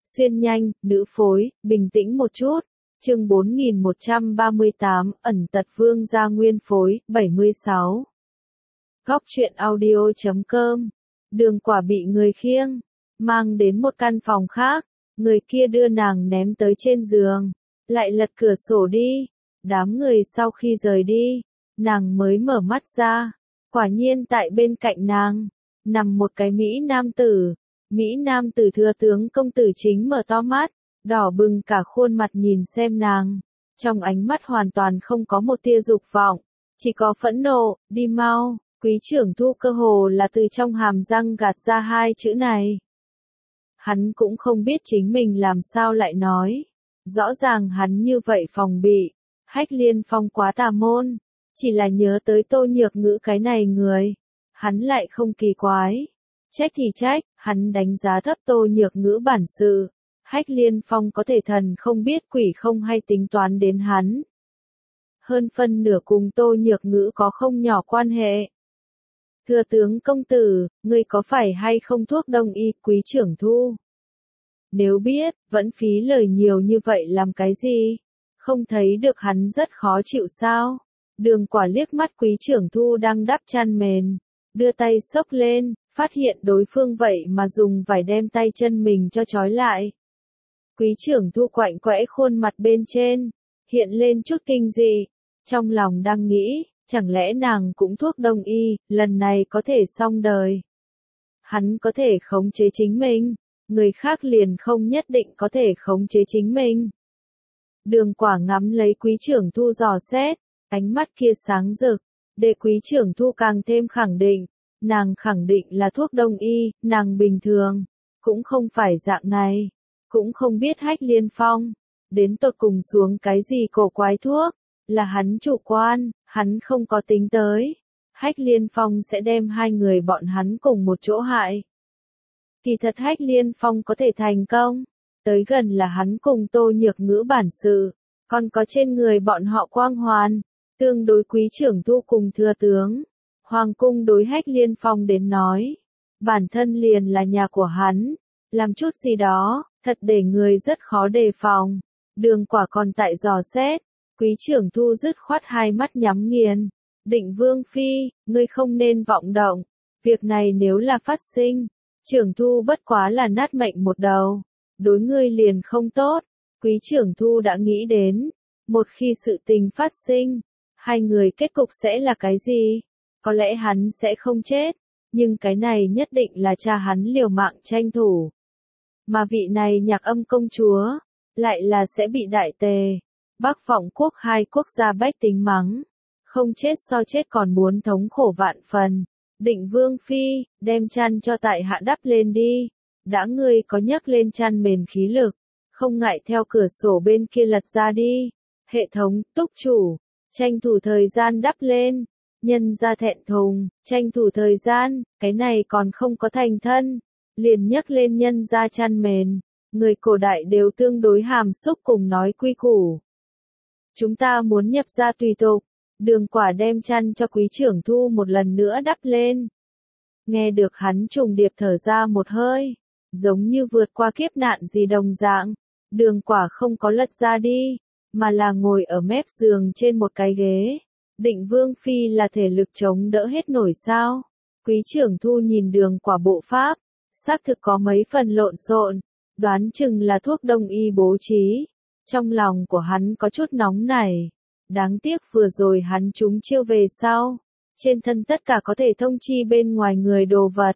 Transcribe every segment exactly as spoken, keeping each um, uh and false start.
Xuyên nhanh, nữ phối, bình tĩnh một chút. Chương bốn nghìn một trăm ba mươi tám, ẩn tật vương gia nguyên phối, bảy mươi sáu. Góc truyện audio chấm com. Đường Quả bị người khiêng, mang đến một căn phòng khác, người kia đưa nàng ném tới trên giường, lại lật cửa sổ đi. Đám người sau khi rời đi, nàng mới mở mắt ra, quả nhiên tại bên cạnh nàng, nằm một cái Mỹ nam tử. Mỹ nam tử thừa tướng công tử chính mở to mắt, đỏ bừng cả khuôn mặt nhìn xem nàng, trong ánh mắt hoàn toàn không có một tia dục vọng, chỉ có phẫn nộ. Đi mau. Quý trưởng Thu cơ hồ là từ trong hàm răng gạt ra hai chữ này. Hắn cũng không biết chính mình làm sao lại nói, rõ ràng hắn như vậy phòng bị. Hách Liên Phong quá tà môn, chỉ là nhớ tới Tô Nhược Ngữ cái này người, hắn lại không kỳ quái. Trách thì trách, hắn đánh giá thấp Tô Nhược Ngữ bản sự. Hách Liên Phong có thể thần không biết quỷ không hay tính toán đến hắn. Hơn phân nửa cùng Tô Nhược Ngữ có không nhỏ quan hệ. Thừa tướng công tử, ngươi có phải hay không thuốc đông y? Quý trưởng Thu. Nếu biết, vẫn phí lời nhiều như vậy làm cái gì? Không thấy được hắn rất khó chịu sao? Đường Quả liếc mắt Quý trưởng Thu đang đắp chăn mền, đưa tay xốc lên, phát hiện đối phương vậy mà dùng vải đem tay chân mình cho trói lại. Quý trưởng Thu quạnh quẽ khuôn mặt bên trên, hiện lên chút kinh dị, trong lòng đang nghĩ, chẳng lẽ nàng cũng thuốc đông y, lần này có thể xong đời. Hắn có thể khống chế chính mình, người khác liền không nhất định có thể khống chế chính mình. Đường Quả ngắm lấy Quý trưởng Thu dò xét, ánh mắt kia sáng rực, để Quý trưởng Thu càng thêm khẳng định, nàng khẳng định là thuốc đông y, nàng bình thường, cũng không phải dạng này, cũng không biết Hách Liên Phong, đến tột cùng xuống cái gì cổ quái thuốc, là hắn chủ quan, hắn không có tính tới. Hách Liên Phong sẽ đem hai người bọn hắn cùng một chỗ hại. Kỳ thật Hách Liên Phong có thể thành công, tới gần là hắn cùng Tô Nhược Ngữ bản sự, còn có trên người bọn họ quang hoàn, tương đối Quý trưởng Thu cùng thừa tướng. Hoàng cung đối Hách Liên Phong đến nói, bản thân liền là nhà của hắn, làm chút gì đó, thật để người rất khó đề phòng. Đường Quả còn tại dò xét, Quý trưởng Thu dứt khoát hai mắt nhắm nghiền. Định Vương Phi, ngươi không nên vọng động, việc này nếu là phát sinh, trưởng Thu bất quá là nát mệnh một đầu, đối ngươi liền không tốt. Quý trưởng Thu đã nghĩ đến, một khi sự tình phát sinh, hai người kết cục sẽ là cái gì? Có lẽ hắn sẽ không chết, nhưng cái này nhất định là cha hắn liều mạng tranh thủ. Mà vị này Nhạc Âm công chúa, lại là sẽ bị đại tề, Bắc Vọng quốc hai quốc gia bách tính mắng. Không chết so chết còn muốn thống khổ vạn phần. Định Vương Phi, đem chăn cho tại hạ đắp lên đi. Đã ngươi có nhấc lên chăn mền khí lực, không ngại theo cửa sổ bên kia lật ra đi. Hệ thống, túc chủ, tranh thủ thời gian đắp lên. Nhân ra thẹn thùng, tranh thủ thời gian, cái này còn không có thành thân, liền nhấc lên nhân ra chăn mền. Người cổ đại đều tương đối hàm xúc cùng nói quy củ. Chúng ta muốn nhập gia tùy tục. Đường Quả đem chăn cho Quý trưởng Thu một lần nữa đắp lên. Nghe được hắn trùng điệp thở ra một hơi, giống như vượt qua kiếp nạn gì đồng dạng. Đường Quả không có lật ra đi, mà là ngồi ở mép giường trên một cái ghế. Định Vương Phi là thể lực chống đỡ hết nổi sao? Quý trưởng Thu nhìn Đường Quả bộ pháp, xác thực có mấy phần lộn xộn, đoán chừng là thuốc đông y bố trí. Trong lòng của hắn có chút nóng nảy. Đáng tiếc vừa rồi hắn trúng chiêu về sau, trên thân tất cả có thể thông chi bên ngoài người đồ vật,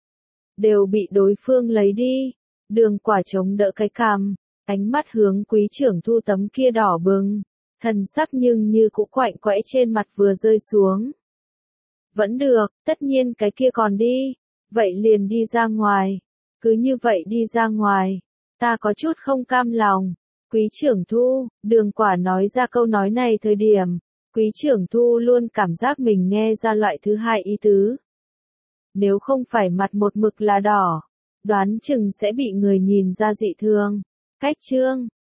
đều bị đối phương lấy đi. Đường Quả chống đỡ cái cằm, ánh mắt hướng Quý trưởng Thu tấm kia đỏ bừng, thần sắc nhưng như cũ quạnh quẽ trên mặt vừa rơi xuống. Vẫn được, tất nhiên cái kia còn đi, vậy liền đi ra ngoài, cứ như vậy đi ra ngoài, ta có chút không cam lòng. Quý trưởng Thu, Đường Quả nói ra câu nói này thời điểm, Quý trưởng Thu luôn cảm giác mình nghe ra loại thứ hai ý tứ. Nếu không phải mặt một mực là đỏ, đoán chừng sẽ bị người nhìn ra dị thường. Cách chương,